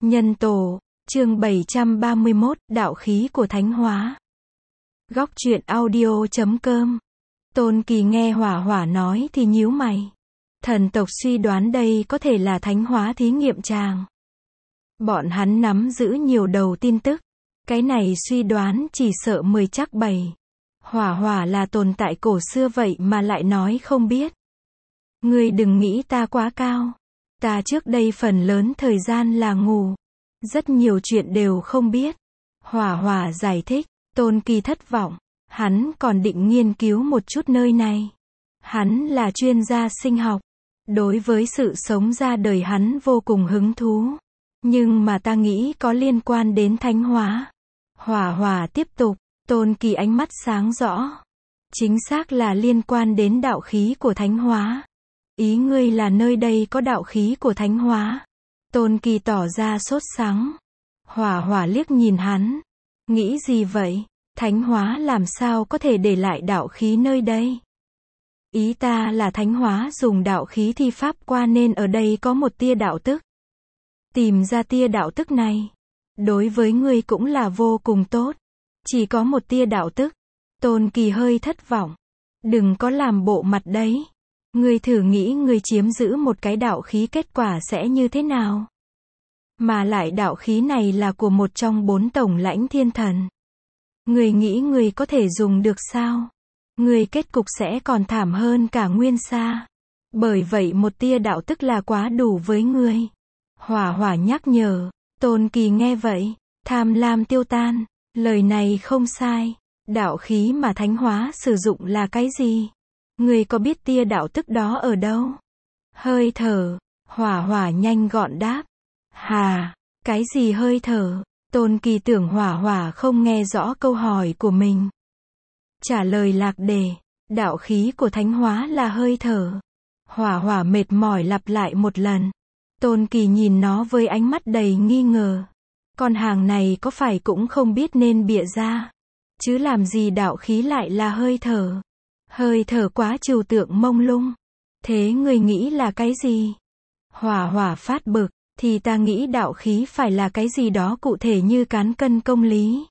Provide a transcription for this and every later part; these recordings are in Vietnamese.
Nhân tổ, chương 731, đạo khí của thánh hóa. Góc truyện audio.com. Tôn Kỳ nghe Hỏa Hỏa nói thì nhíu mày. Thần tộc suy đoán đây có thể là thánh hóa thí nghiệm tràng. Bọn hắn nắm giữ nhiều đầu tin tức. Cái này suy đoán chỉ sợ 10 chắc 7. Hỏa Hỏa là tồn tại cổ xưa vậy mà lại nói không biết. Ngươi đừng nghĩ ta quá cao. Ta trước đây phần lớn thời gian là ngủ. Rất nhiều chuyện đều không biết. Hỏa Hỏa giải thích. Tôn Kỳ thất vọng. Hắn còn định nghiên cứu một chút nơi này. Hắn là chuyên gia sinh học. Đối với sự sống ra đời hắn vô cùng hứng thú. Nhưng mà ta nghĩ có liên quan đến thánh hóa. Hỏa Hỏa tiếp tục. Tôn Kỳ ánh mắt sáng rõ. Chính xác là liên quan đến đạo khí của thánh hóa. Ý ngươi là nơi đây có đạo khí của thánh hóa. Tôn Kỳ tỏ ra sốt sắng. Hỏa Hỏa liếc nhìn hắn. Nghĩ gì vậy? Thánh hóa làm sao có thể để lại đạo khí nơi đây? Ý ta là thánh hóa dùng đạo khí thi pháp qua nên ở đây có một tia đạo tức. Tìm ra tia đạo tức này. Đối với ngươi cũng là vô cùng tốt. Chỉ có một tia đạo tức. Tôn Kỳ hơi thất vọng. Đừng có làm bộ mặt đấy. Ngươi thử nghĩ ngươi chiếm giữ một cái đạo khí kết quả sẽ như thế nào? Mà lại đạo khí này là của một trong 4 tổng lãnh thiên thần. Ngươi nghĩ ngươi có thể dùng được sao? Ngươi kết cục sẽ còn thảm hơn cả Nguyên Sa. Bởi vậy một tia đạo tức là quá đủ với ngươi. Hỏa Hỏa nhắc nhở. Tôn Kỳ nghe vậy. Tham lam tiêu tan. Lời này không sai. Đạo khí mà thánh hóa sử dụng là cái gì? Ngươi có biết tia đạo tức đó ở đâu? Hơi thở. Hỏa Hỏa nhanh gọn đáp. Hà, cái gì hơi thở? Tôn Kỳ tưởng Hỏa Hỏa không nghe rõ câu hỏi của mình. Trả lời lạc đề. Đạo khí của thánh hóa là hơi thở. Hỏa Hỏa mệt mỏi lặp lại một lần. Tôn Kỳ nhìn nó với ánh mắt đầy nghi ngờ. Con hàng này có phải cũng không biết nên bịa ra. Chứ làm gì đạo khí lại là hơi thở. Hơi thở quá trừu tượng mông lung. Thế ngươi nghĩ là cái gì? Hỏa Hỏa phát bực. Thì ta nghĩ đạo khí phải là cái gì đó cụ thể như cán cân công lý.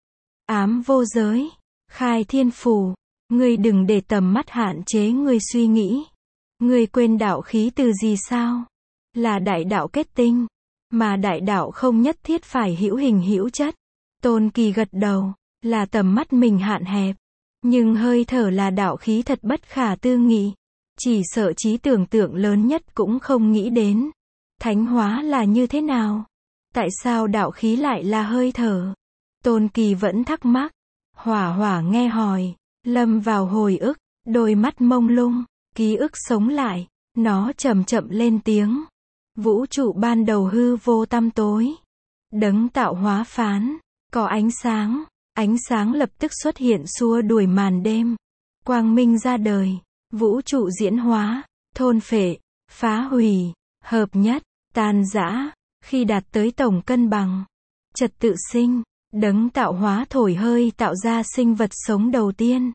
Ám vô giới. Khai thiên phù. Ngươi đừng để tầm mắt hạn chế ngươi suy nghĩ. Ngươi quên đạo khí từ gì sao? Là đại đạo kết tinh. Mà đại đạo không nhất thiết phải hữu hình hữu chất. Tôn Kỳ gật đầu. Là tầm mắt mình hạn hẹp. Nhưng hơi thở là đạo khí thật bất khả tư nghị. Chỉ sợ trí tưởng tượng lớn nhất cũng không nghĩ đến. Thánh hóa là như thế nào? Tại sao đạo khí lại là hơi thở? Tôn Kỳ vẫn thắc mắc. Hỏa Hỏa nghe hỏi. Lâm vào hồi ức. Đôi mắt mông lung. Ký ức sống lại. Nó chậm chậm lên tiếng. Vũ trụ ban đầu hư vô tăm tối. Đấng tạo hóa phán. Có ánh sáng. Ánh sáng lập tức xuất hiện xua đuổi màn đêm. Quang minh ra đời. Vũ trụ diễn hóa. Thôn phệ. Phá hủy. Hợp nhất. Tan rã. Khi đạt tới tổng cân bằng. Trật tự sinh. Đấng tạo hóa thổi hơi tạo ra sinh vật sống đầu tiên.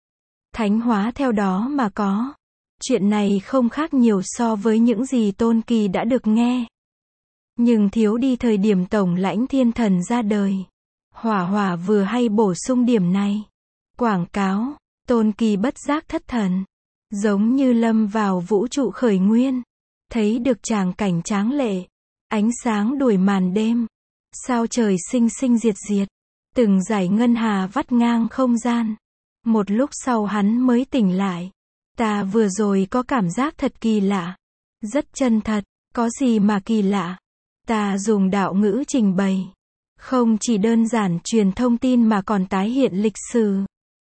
Thánh hóa theo đó mà có. Chuyện này không khác nhiều so với những gì Tôn Kỳ đã được nghe. Nhưng thiếu đi thời điểm tổng lãnh thiên thần ra đời. Hỏa Hỏa vừa hay bổ sung điểm này. Quảng cáo. Tôn Kỳ bất giác thất thần. Giống như lâm vào vũ trụ khởi nguyên. Thấy được tràng cảnh tráng lệ. Ánh sáng đuổi màn đêm. Sao trời sinh sinh diệt diệt. Từng dải ngân hà vắt ngang không gian. Một lúc sau hắn mới tỉnh lại. Ta vừa rồi có cảm giác thật kỳ lạ. Rất chân thật. Có gì mà kỳ lạ? Ta dùng đạo ngữ trình bày. Không chỉ đơn giản truyền thông tin mà còn tái hiện lịch sử.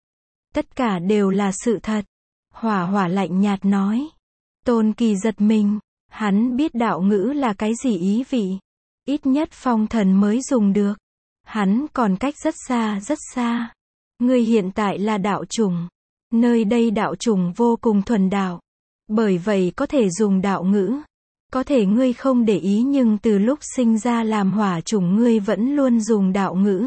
Tất cả đều là sự thật. Hỏa Hỏa lạnh nhạt nói. Tôn Kỳ giật mình. Hắn biết đạo ngữ là cái gì ý vị. Ít nhất phong thần mới dùng được. Hắn còn cách rất xa rất xa. Ngươi hiện tại là đạo chủng. Nơi đây đạo chủng vô cùng thuần đạo. Bởi vậy có thể dùng đạo ngữ. Có thể ngươi không để ý nhưng từ lúc sinh ra làm hỏa chủng ngươi vẫn luôn dùng đạo ngữ.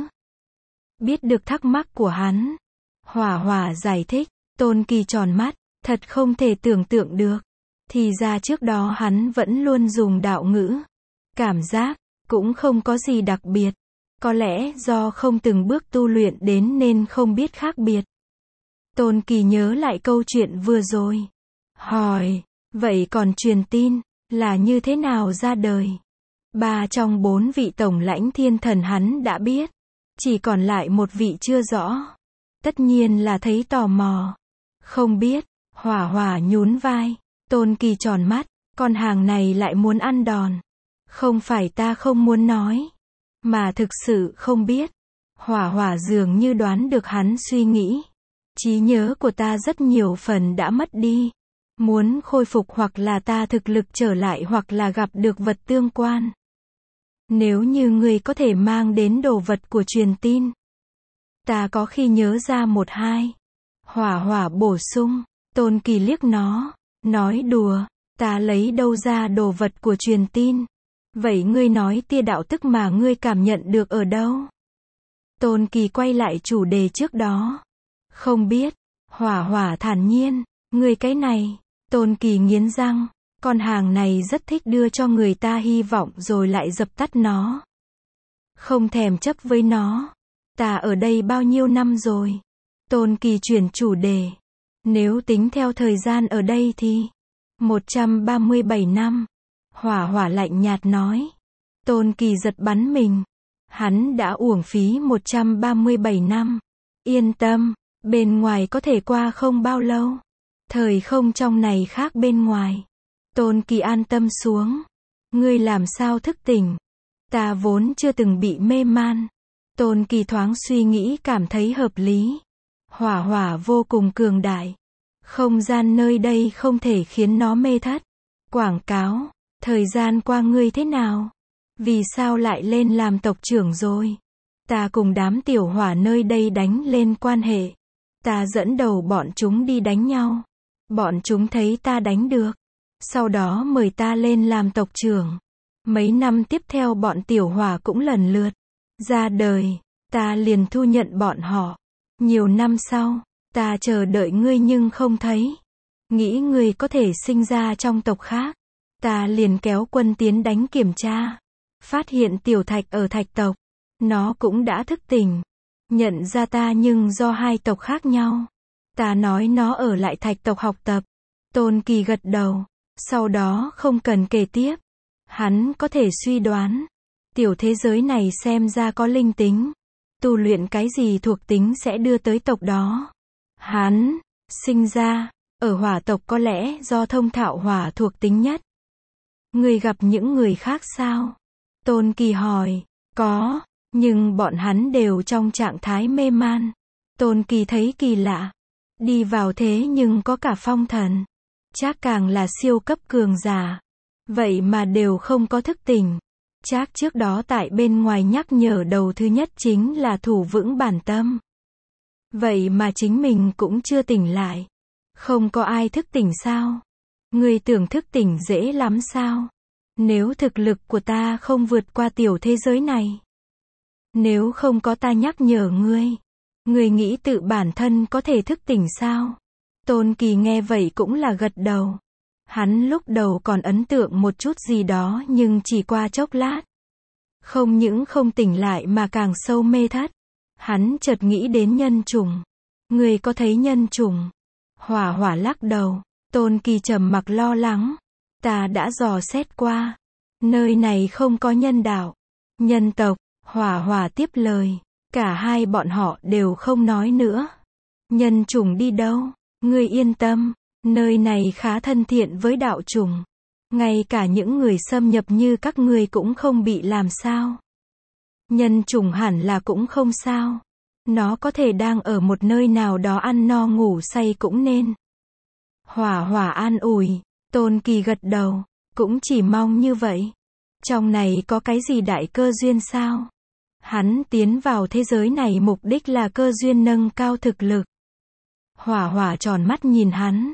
Biết được thắc mắc của hắn. Hỏa Hỏa giải thích. Tôn Kỳ tròn mắt. Thật không thể tưởng tượng được. Thì ra trước đó hắn vẫn luôn dùng đạo ngữ. Cảm giác. Cũng không có gì đặc biệt. Có lẽ do không từng bước tu luyện đến nên không biết khác biệt. Tôn Kỳ nhớ lại câu chuyện vừa rồi. Hỏi, vậy còn truyền tin, là như thế nào ra đời? 3 trong 4 vị tổng lãnh thiên thần hắn đã biết. Chỉ còn lại một vị chưa rõ. Tất nhiên là thấy tò mò. Không biết, Hỏa Hỏa nhún vai. Tôn Kỳ tròn mắt, con hàng này lại muốn ăn đòn. Không phải ta không muốn nói, mà thực sự không biết. Hỏa Hỏa dường như đoán được hắn suy nghĩ. Trí nhớ của ta rất nhiều phần đã mất đi. Muốn khôi phục hoặc là ta thực lực trở lại hoặc là gặp được vật tương quan. Nếu như ngươi có thể mang đến đồ vật của truyền tin, ta có khi nhớ ra một hai. Hỏa Hỏa bổ sung. Tôn Kỳ liếc nó, nói đùa, ta lấy đâu ra đồ vật của truyền tin? Vậy ngươi nói tia đạo tức mà ngươi cảm nhận được ở đâu? Tôn Kỳ quay lại chủ đề trước đó. Không biết. Hỏa Hỏa thản nhiên. Ngươi cái này. Tôn Kỳ nghiến răng. Con hàng này rất thích đưa cho người ta hy vọng rồi lại dập tắt nó. Không thèm chấp với nó. Ta ở đây bao nhiêu năm rồi? Tôn Kỳ chuyển chủ đề. Nếu tính theo thời gian ở đây thì 137 năm. Hỏa Hỏa lạnh nhạt nói. Tôn Kỳ giật bắn mình. Hắn đã uổng phí 137 năm. Yên tâm, bên ngoài có thể qua không bao lâu. Thời không trong này khác bên ngoài. Tôn Kỳ an tâm xuống. Ngươi làm sao thức tỉnh? Ta vốn chưa từng bị mê man. Tôn Kỳ thoáng suy nghĩ cảm thấy hợp lý. Hỏa Hỏa vô cùng cường đại. Không gian nơi đây không thể khiến nó mê thất. Quảng cáo. Thời gian qua ngươi thế nào? Vì sao lại lên làm tộc trưởng rồi? Ta cùng đám tiểu hỏa nơi đây đánh lên quan hệ. Ta dẫn đầu bọn chúng đi đánh nhau. Bọn chúng thấy ta đánh được. Sau đó mời ta lên làm tộc trưởng. Mấy năm tiếp theo bọn tiểu hỏa cũng lần lượt ra đời. Ta liền thu nhận bọn họ. Nhiều năm sau, ta chờ đợi ngươi nhưng không thấy. Nghĩ ngươi có thể sinh ra trong tộc khác. Ta liền kéo quân tiến đánh kiểm tra. Phát hiện tiểu thạch ở thạch tộc. Nó cũng đã thức tỉnh. Nhận ra ta nhưng do hai tộc khác nhau. Ta nói nó ở lại thạch tộc học tập. Tôn Kỳ gật đầu. Sau đó không cần kể tiếp. Hắn có thể suy đoán. Tiểu thế giới này xem ra có linh tính. Tu luyện cái gì thuộc tính sẽ đưa tới tộc đó. Hắn sinh ra ở hỏa tộc có lẽ do thông thạo hỏa thuộc tính nhất. Người gặp những người khác sao? Tôn Kỳ hỏi. Có, nhưng bọn hắn đều trong trạng thái mê man. Tôn Kỳ thấy kỳ lạ. Đi vào thế nhưng có cả phong thần. Trác càng là siêu cấp cường giả. Vậy mà đều không có thức tỉnh. Trác trước đó tại bên ngoài nhắc nhở đầu thứ nhất chính là thủ vững bản tâm. Vậy mà chính mình cũng chưa tỉnh lại. Không có ai thức tỉnh sao? Ngươi tưởng thức tỉnh dễ lắm sao? Nếu thực lực của ta không vượt qua tiểu thế giới này. Nếu không có ta nhắc nhở ngươi. Ngươi nghĩ tự bản thân có thể thức tỉnh sao? Tôn Kỳ nghe vậy cũng là gật đầu. Hắn lúc đầu còn ấn tượng một chút gì đó nhưng chỉ qua chốc lát. Không những không tỉnh lại mà càng sâu mê thất. Hắn chợt nghĩ đến nhân chủng. Ngươi có thấy nhân chủng? Hỏa Hỏa lắc đầu. Tôn Kỳ trầm mặc lo lắng. Ta đã dò xét qua. Nơi này không có nhân đạo. Nhân tộc. Hỏa Hỏa tiếp lời. Cả hai bọn họ đều không nói nữa. Nhân chủng đi đâu? Ngươi yên tâm. Nơi này khá thân thiện với đạo chủng. Ngay cả những người xâm nhập như các ngươi cũng không bị làm sao. Nhân chủng hẳn là cũng không sao. Nó có thể đang ở một nơi nào đó ăn no ngủ say cũng nên. Hỏa Hỏa an ủi. Tôn Kỳ gật đầu. Cũng chỉ mong như vậy. Trong này có cái gì đại cơ duyên sao? Hắn tiến vào thế giới này mục đích là cơ duyên nâng cao thực lực. Hỏa Hỏa tròn mắt nhìn hắn.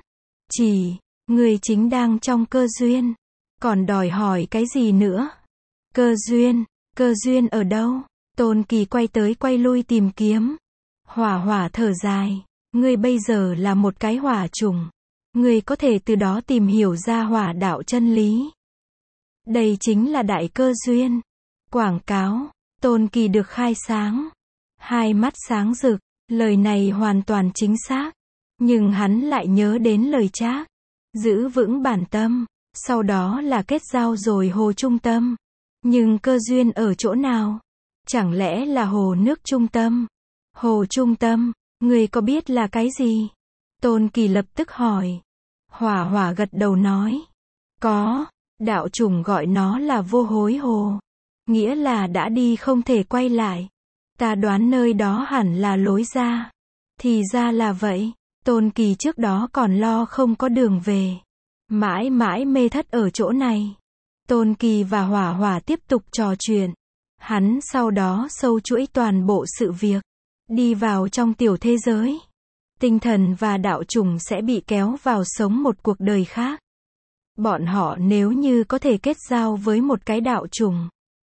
Người chính đang trong cơ duyên. Còn đòi hỏi cái gì nữa? Cơ duyên ở đâu? Tôn Kỳ quay tới quay lui tìm kiếm. Hỏa Hỏa thở dài. Ngươi bây giờ là một cái hỏa chủng. Ngươi có thể từ đó tìm hiểu ra hỏa đạo chân lý. Đây chính là đại cơ duyên. Quảng cáo. Tôn Kỳ được khai sáng. Hai mắt sáng rực, lời này hoàn toàn chính xác. Nhưng hắn lại nhớ đến lời Trác. Giữ vững bản tâm, sau đó là kết giao rồi hồ trung tâm. Nhưng cơ duyên ở chỗ nào? Chẳng lẽ là hồ nước trung tâm? Hồ trung tâm, người có biết là cái gì? Tôn Kỳ lập tức hỏi. Hỏa Hỏa gật đầu nói. Có, đạo chủng gọi nó là vô hối hồ. Nghĩa là đã đi không thể quay lại. Ta đoán nơi đó hẳn là lối ra. Thì ra là vậy. Tôn Kỳ trước đó còn lo không có đường về. Mãi mãi mê thất ở chỗ này. Tôn Kỳ và Hỏa Hỏa tiếp tục trò chuyện. Hắn sau đó sâu chuỗi toàn bộ sự việc. Đi vào trong tiểu thế giới. Tinh thần và đạo chủng sẽ bị kéo vào sống một cuộc đời khác. Bọn họ nếu như có thể kết giao với một cái đạo chủng,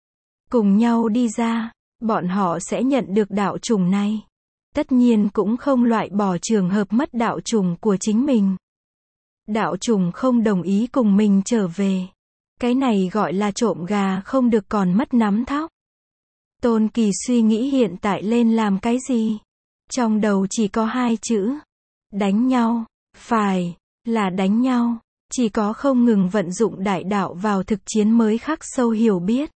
cùng nhau đi ra, bọn họ sẽ nhận được đạo chủng này. Tất nhiên cũng không loại bỏ trường hợp mất đạo chủng của chính mình. Đạo chủng không đồng ý cùng mình trở về. Cái này gọi là trộm gà không được còn mất nắm thóc. Tôn Kỳ suy nghĩ hiện tại lên làm cái gì? Trong đầu chỉ có hai chữ. Đánh nhau. Phải, là đánh nhau. Chỉ có không ngừng vận dụng đại đạo vào thực chiến mới khắc sâu hiểu biết.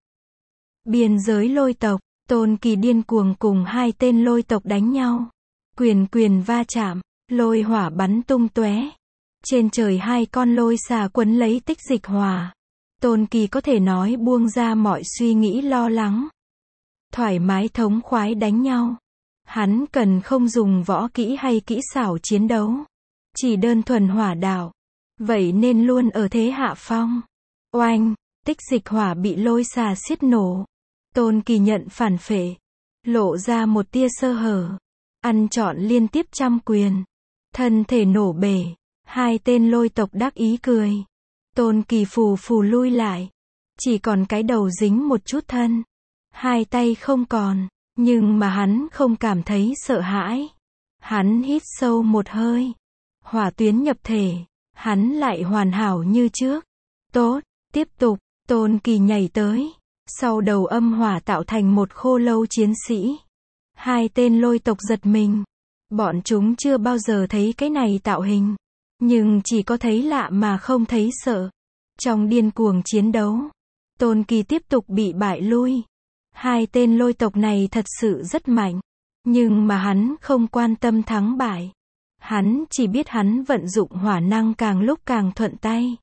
Biên giới lôi tộc, Tôn Kỳ điên cuồng cùng hai tên lôi tộc đánh nhau. Quyền quyền va chạm, lôi hỏa bắn tung tóe. Trên trời hai con lôi xà quấn lấy Tích Dịch Hỏa. Tôn Kỳ có thể nói buông ra mọi suy nghĩ lo lắng. Thoải mái thống khoái đánh nhau. Hắn cần không dùng võ kỹ hay kỹ xảo chiến đấu. Chỉ đơn thuần hỏa đạo. Vậy nên luôn ở thế hạ phong. Oanh, Tích Dịch Hỏa bị lôi xà xiết nổ. Tôn Kỳ nhận phản phệ. Lộ ra một tia sơ hở. Ăn trọn liên tiếp trăm quyền. Thân thể nổ bể. Hai tên lôi tộc đắc ý cười. Tôn Kỳ phù phù lui lại. Chỉ còn cái đầu dính một chút thân. Hai tay không còn. Nhưng mà hắn không cảm thấy sợ hãi. Hắn hít sâu một hơi. Hỏa tuyến nhập thể. Hắn lại hoàn hảo như trước. Tốt, tiếp tục. Tôn Kỳ nhảy tới. Sau đầu âm hỏa tạo thành một khô lâu chiến sĩ. Hai tên lôi tộc giật mình. Bọn chúng chưa bao giờ thấy cái này tạo hình. Nhưng chỉ có thấy lạ mà không thấy sợ. Trong điên cuồng chiến đấu, Tôn Kỳ tiếp tục bị bại lui. Hai tên lôi tộc này thật sự rất mạnh. Nhưng mà hắn không quan tâm thắng bại. Hắn chỉ biết hắn vận dụng hỏa năng càng lúc càng thuận tay.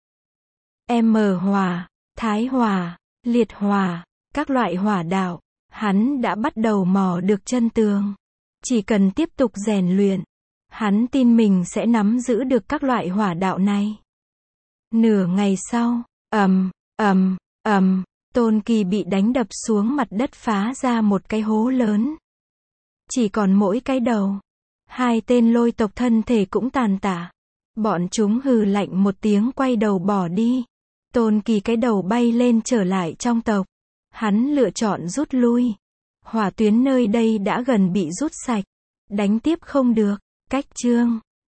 Hỏa, Thái Hỏa, Liệt Hỏa, các loại hỏa đạo. Hắn đã bắt đầu mò được chân tường. Chỉ cần tiếp tục rèn luyện, hắn tin mình sẽ nắm giữ được các loại hỏa đạo này. Nửa ngày sau, Tôn Kỳ bị đánh đập xuống mặt đất phá ra một cái hố lớn. Chỉ còn mỗi cái đầu. Hai tên lôi tộc thân thể cũng tàn tả. Bọn chúng hừ lạnh một tiếng quay đầu bỏ đi. Tôn Kỳ cái đầu bay lên trở lại trong tộc. Hắn lựa chọn rút lui. Hỏa tuyến nơi đây đã gần bị rút sạch. Đánh tiếp không được. Cách chương